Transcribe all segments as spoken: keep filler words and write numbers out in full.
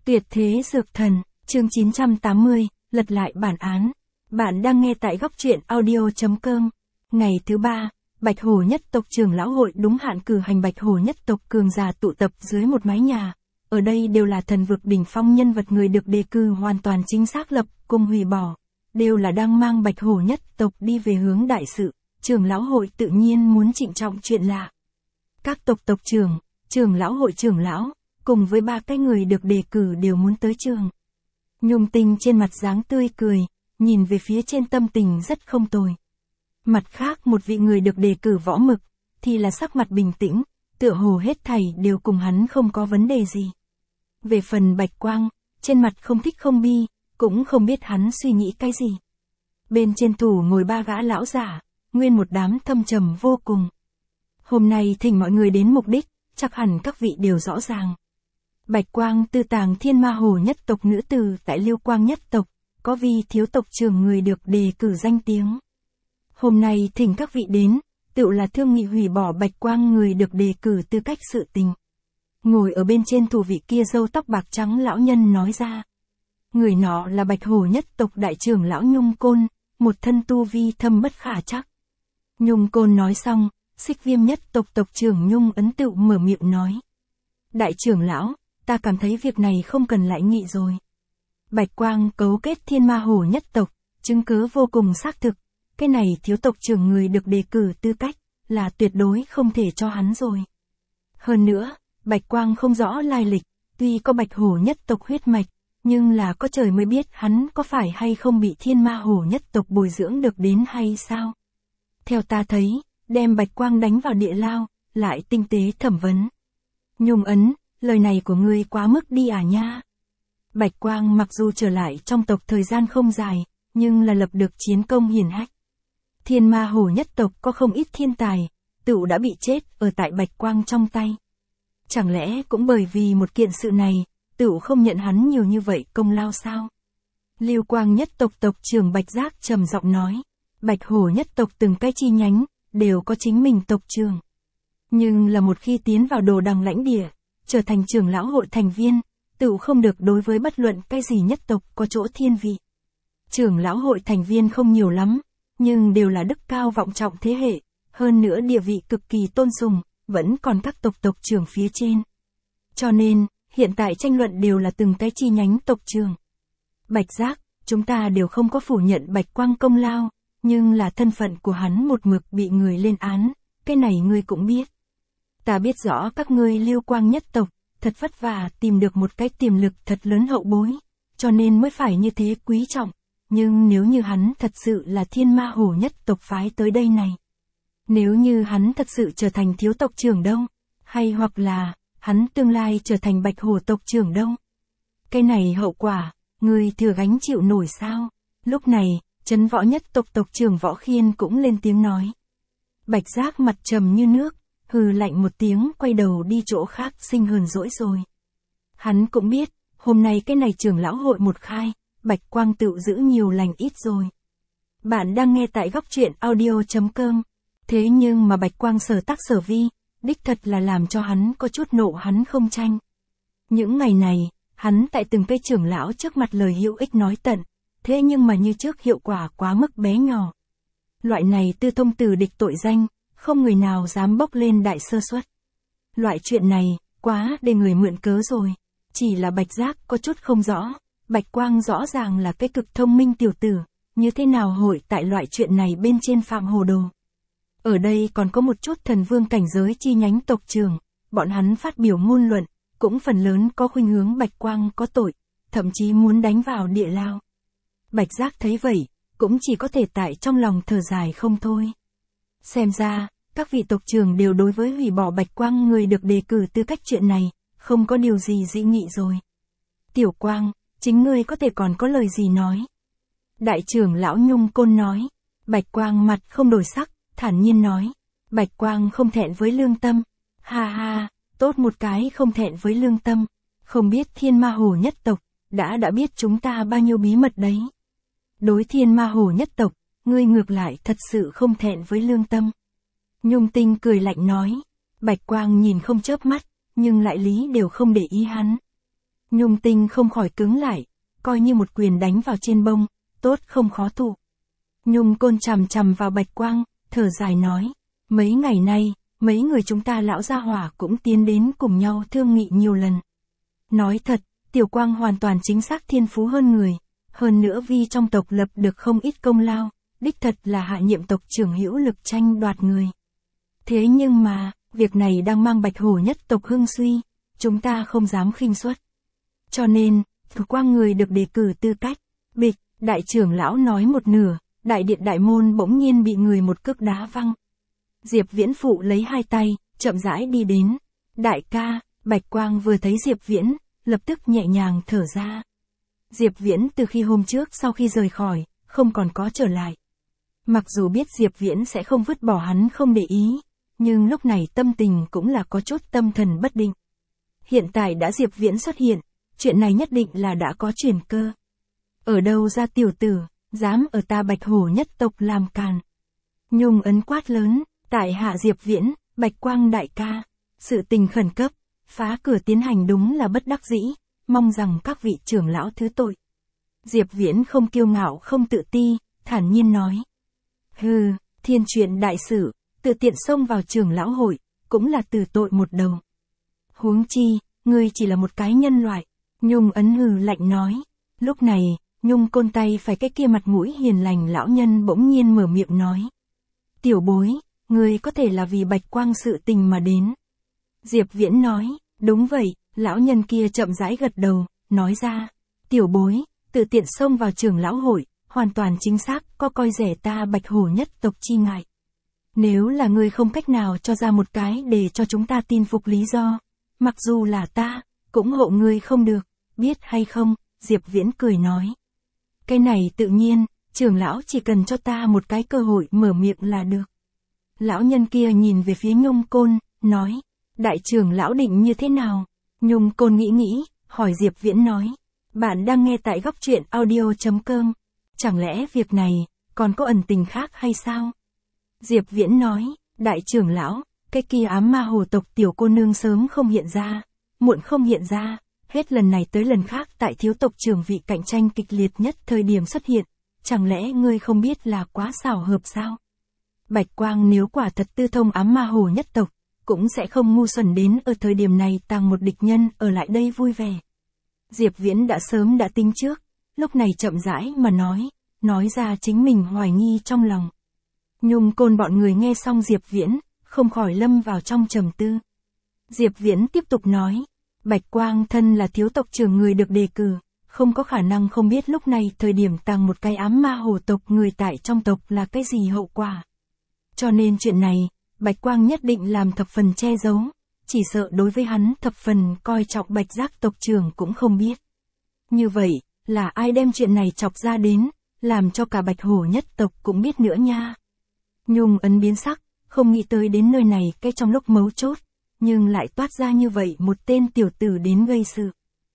Tuyệt thế dược thần, chương chín trăm tám mươi, lật lại bản án. Bạn đang nghe tại góc truyện audio chấm com. Ngày thứ ba, Bạch Hổ nhất tộc trưởng lão hội đúng hạn cử hành Bạch Hổ nhất tộc cường giả tụ tập dưới một mái nhà. Ở đây đều là thần vực đỉnh phong nhân vật người được đề cử hoàn toàn chính xác lập, cùng hủy bỏ. Đều là đang mang Bạch Hổ nhất tộc đi về hướng đại sự. Trưởng lão hội tự nhiên muốn trịnh trọng chuyện lạ. Các tộc tộc trưởng, trưởng lão hội trưởng lão, cùng với ba cái người được đề cử đều muốn tới trường. Nhung Tinh trên mặt dáng tươi cười, nhìn về phía trên tâm tình rất không tồi. Mặt khác một vị người được đề cử Võ Mực, thì là sắc mặt bình tĩnh, tựa hồ hết thảy đều cùng hắn không có vấn đề gì. Về phần Bạch Quang, trên mặt không thích không bi, cũng không biết hắn suy nghĩ cái gì. Bên trên thủ ngồi ba gã lão giả, nguyên một đám thâm trầm vô cùng. Hôm nay thỉnh mọi người đến mục đích, chắc hẳn các vị đều rõ ràng. Bạch Quang tư tàng Thiên Ma Hổ nhất tộc nữ tử tại Liêu Quang nhất tộc, có vi thiếu tộc trưởng người được đề cử danh tiếng. Hôm nay thỉnh các vị đến, tựu là thương nghị hủy bỏ Bạch Quang người được đề cử tư cách sự tình. Ngồi ở bên trên thủ vị kia râu tóc bạc trắng lão nhân nói ra. Người nọ là Bạch Hổ nhất tộc đại trưởng lão Nhung Côn, một thân tu vi thâm bất khả chắc. Nhung Côn nói xong, Xích Viêm nhất tộc tộc trưởng Nhung Ấn tựu mở miệng nói. Đại trưởng lão, ta cảm thấy việc này không cần lại nghị rồi. Bạch Quang cấu kết Thiên Ma Hổ nhất tộc, chứng cứ vô cùng xác thực. Cái này thiếu tộc trưởng người được đề cử tư cách, là tuyệt đối không thể cho hắn rồi. Hơn nữa, Bạch Quang không rõ lai lịch, tuy có Bạch Hổ nhất tộc huyết mạch, nhưng là có trời mới biết hắn có phải hay không bị Thiên Ma Hổ nhất tộc bồi dưỡng được đến hay sao. Theo ta thấy, đem Bạch Quang đánh vào địa lao, lại tinh tế thẩm vấn. Nhung Ấn, lời này của ngươi quá mức đi à nha. Bạch Quang mặc dù trở lại trong tộc thời gian không dài, nhưng là lập được chiến công hiển hách. Thiên Ma Hổ nhất tộc có không ít thiên tài, tựu đã bị chết ở tại Bạch Quang trong tay. Chẳng lẽ cũng bởi vì một kiện sự này, tựu không nhận hắn nhiều như vậy công lao sao? Liêu Quang nhất tộc tộc trưởng Bạch Giác trầm giọng nói, Bạch Hổ nhất tộc từng cái chi nhánh, đều có chính mình tộc trưởng. Nhưng là một khi tiến vào đồ đằng lãnh địa, trở thành trưởng lão hội thành viên, tựu không được đối với bất luận cái gì nhất tộc có chỗ thiên vị. Trưởng lão hội thành viên không nhiều lắm, nhưng đều là đức cao vọng trọng thế hệ, hơn nữa địa vị cực kỳ tôn sùng, vẫn còn các tộc tộc trưởng phía trên. Cho nên, hiện tại tranh luận đều là từng cái chi nhánh tộc trưởng. Bạch Giác, chúng ta đều không có phủ nhận Bạch Quang công lao, nhưng là thân phận của hắn một mực bị người lên án, cái này ngươi cũng biết. Ta biết rõ các ngươi Liêu Quang nhất tộc, thật vất vả tìm được một cái tiềm lực thật lớn hậu bối, cho nên mới phải như thế quý trọng. Nhưng nếu như hắn thật sự là Thiên Ma Hổ nhất tộc phái tới đây này. Nếu như hắn thật sự trở thành thiếu tộc trưởng đâu, hay hoặc là, hắn tương lai trở thành Bạch Hổ tộc trưởng đâu. Cái này hậu quả, người thừa gánh chịu nổi sao? Lúc này, Trấn Võ nhất tộc tộc trưởng Võ Khiên cũng lên tiếng nói. Bạch Giác mặt trầm như nước, hừ lạnh một tiếng quay đầu đi chỗ khác sinh hờn dỗi rồi. Hắn cũng biết, hôm nay cái này trưởng lão hội một khai, Bạch Quang tựu giữ nhiều lành ít rồi. Bạn đang nghe tại góc truyện audio chấm com. Thế nhưng mà Bạch Quang sở tác sở vi, đích thật là làm cho hắn có chút nộ hắn không tranh. Những ngày này, hắn tại từng cây trưởng lão trước mặt lời hữu ích nói tận, thế nhưng mà như trước hiệu quả quá mức bé nhỏ. Loại này tư thông từ địch tội danh, không người nào dám bốc lên đại sơ suất. Loại chuyện này, quá để người mượn cớ rồi. Chỉ là Bạch Giác có chút không rõ. Bạch Quang rõ ràng là cái cực thông minh tiểu tử, như thế nào hội tại loại chuyện này bên trên phạm hồ đồ. Ở đây còn có một chút thần vương cảnh giới chi nhánh tộc trưởng, bọn hắn phát biểu ngôn luận, cũng phần lớn có khuynh hướng Bạch Quang có tội, thậm chí muốn đánh vào địa lao. Bạch Giác thấy vậy, cũng chỉ có thể tại trong lòng thở dài không thôi. Xem ra, các vị tộc trưởng đều đối với hủy bỏ Bạch Quang người được đề cử tư cách chuyện này, không có điều gì dị nghị rồi. Tiểu Quang, chính ngươi có thể còn có lời gì nói? Đại trưởng lão Nhung Côn nói. Bạch Quang mặt không đổi sắc, thản nhiên nói. Bạch Quang không thẹn với lương tâm. Ha ha, tốt một cái không thẹn với lương tâm. Không biết Thiên Ma Hổ nhất tộc, đã đã biết chúng ta bao nhiêu bí mật đấy. Đối Thiên Ma Hổ nhất tộc, ngươi ngược lại thật sự không thẹn với lương tâm. Nhung Tinh cười lạnh nói. Bạch Quang nhìn không chớp mắt, nhưng lại lý đều không để ý hắn. Nhung Tinh không khỏi cứng lại, coi như một quyền đánh vào trên bông, tốt không khó thụ. Nhung Côn chằm chằm vào Bạch Quang, thở dài nói, mấy ngày nay, mấy người chúng ta lão gia hỏa cũng tiến đến cùng nhau thương nghị nhiều lần. Nói thật, Tiểu Quang hoàn toàn chính xác thiên phú hơn người, hơn nữa vì trong tộc lập được không ít công lao, đích thật là hạ nhiệm tộc trưởng hữu lực tranh đoạt người. Thế nhưng mà, việc này đang mang Bạch Hổ nhất tộc hưng suy, chúng ta không dám khinh suất. Cho nên, Tiểu Quang người được đề cử tư cách, bịch, đại trưởng lão nói một nửa, đại điện đại môn bỗng nhiên bị người một cước đá văng. Diệp Viễn phụ lấy hai tay, chậm rãi đi đến. Đại ca, Bạch Quang vừa thấy Diệp Viễn, lập tức nhẹ nhàng thở ra. Diệp Viễn từ khi hôm trước sau khi rời khỏi, không còn có trở lại. Mặc dù biết Diệp Viễn sẽ không vứt bỏ hắn không để ý, nhưng lúc này tâm tình cũng là có chút tâm thần bất định. Hiện tại đã Diệp Viễn xuất hiện, chuyện này nhất định là đã có chuyển cơ. Ở đâu ra tiểu tử, dám ở ta Bạch Hổ nhất tộc làm càn. Nhung ấn quát lớn, tại hạ Diệp Viễn, Bạch Quang đại ca, sự tình khẩn cấp, phá cửa tiến hành đúng là bất đắc dĩ, mong rằng các vị trưởng lão thứ tội. Diệp Viễn không kiêu ngạo không tự ti, thản nhiên nói. Hừ, thiên chuyện đại sự, tự tiện xông vào trưởng lão hội, cũng là từ tội một đầu. Huống chi, ngươi chỉ là một cái nhân loại. Nhung ấn hừ lạnh nói. Lúc này, Nhung Côn tay phải cái kia mặt mũi hiền lành lão nhân bỗng nhiên mở miệng nói. Tiểu bối, ngươi có thể là vì Bạch Quang sự tình mà đến. Diệp Viễn nói, đúng vậy, lão nhân kia chậm rãi gật đầu, nói ra. Tiểu bối, tự tiện xông vào trưởng lão hội, hoàn toàn chính xác có coi rẻ ta Bạch Hổ nhất tộc chi ngại. Nếu là ngươi không cách nào cho ra một cái để cho chúng ta tin phục lý do, mặc dù là ta, cũng hộ ngươi không được, biết hay không, Diệp Viễn cười nói. Cái này tự nhiên, trưởng lão chỉ cần cho ta một cái cơ hội mở miệng là được. Lão nhân kia nhìn về phía Nhung Côn, nói, đại trưởng lão định như thế nào? Nhung Côn nghĩ nghĩ, hỏi Diệp Viễn nói, bạn đang nghe tại góc truyện audio chấm com, chẳng lẽ việc này, còn có ẩn tình khác hay sao? Diệp Viễn nói, đại trưởng lão, cái kia ám ma hồ tộc tiểu cô nương sớm không hiện ra, muộn không hiện ra, hết lần này tới lần khác tại thiếu tộc trưởng vị cạnh tranh kịch liệt nhất thời điểm xuất hiện, chẳng lẽ ngươi không biết là quá xảo hợp sao? Bạch Quang nếu quả thật tư thông ám ma hồ nhất tộc, cũng sẽ không ngu xuẩn đến ở thời điểm này tàng một địch nhân ở lại đây vui vẻ. Diệp Viễn đã sớm đã tính trước, lúc này chậm rãi mà nói, nói ra chính mình hoài nghi trong lòng. Nhung Côn bọn người nghe xong Diệp Viễn, không khỏi lâm vào trong trầm tư. Diệp Viễn tiếp tục nói, Bạch Quang thân là thiếu tộc trưởng người được đề cử, không có khả năng không biết lúc này thời điểm tàng một cái ám ma hồ tộc người tại trong tộc là cái gì hậu quả. Cho nên chuyện này, Bạch Quang nhất định làm thập phần che giấu, chỉ sợ đối với hắn thập phần coi trọng Bạch Giác tộc trưởng cũng không biết. Như vậy, là ai đem chuyện này chọc ra đến, làm cho cả Bạch Hổ nhất tộc cũng biết nữa nha. Nhung ấn biến sắc, không nghĩ tới đến nơi này cái trong lúc mấu chốt, nhưng lại toát ra như vậy một tên tiểu tử đến gây sự.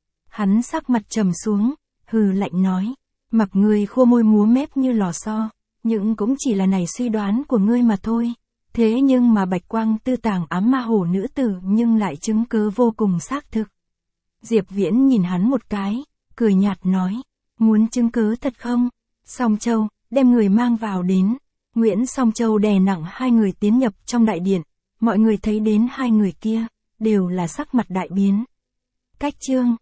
Hắn sắc mặt trầm xuống, hừ lạnh nói, mặc ngươi khô môi múa mép như lò xo, nhưng cũng chỉ là này suy đoán của ngươi mà thôi. Thế nhưng mà Bạch Quang tư tàng ám ma hổ nữ tử nhưng lại chứng cứ vô cùng xác thực. Diệp Viễn nhìn hắn một cái, cười nhạt nói, muốn chứng cứ thật không? Song Châu, đem người mang vào đến. Nguyễn Song Châu đè nặng hai người tiến nhập trong đại điện, mọi người thấy đến hai người kia, đều là sắc mặt đại biến. Cách chương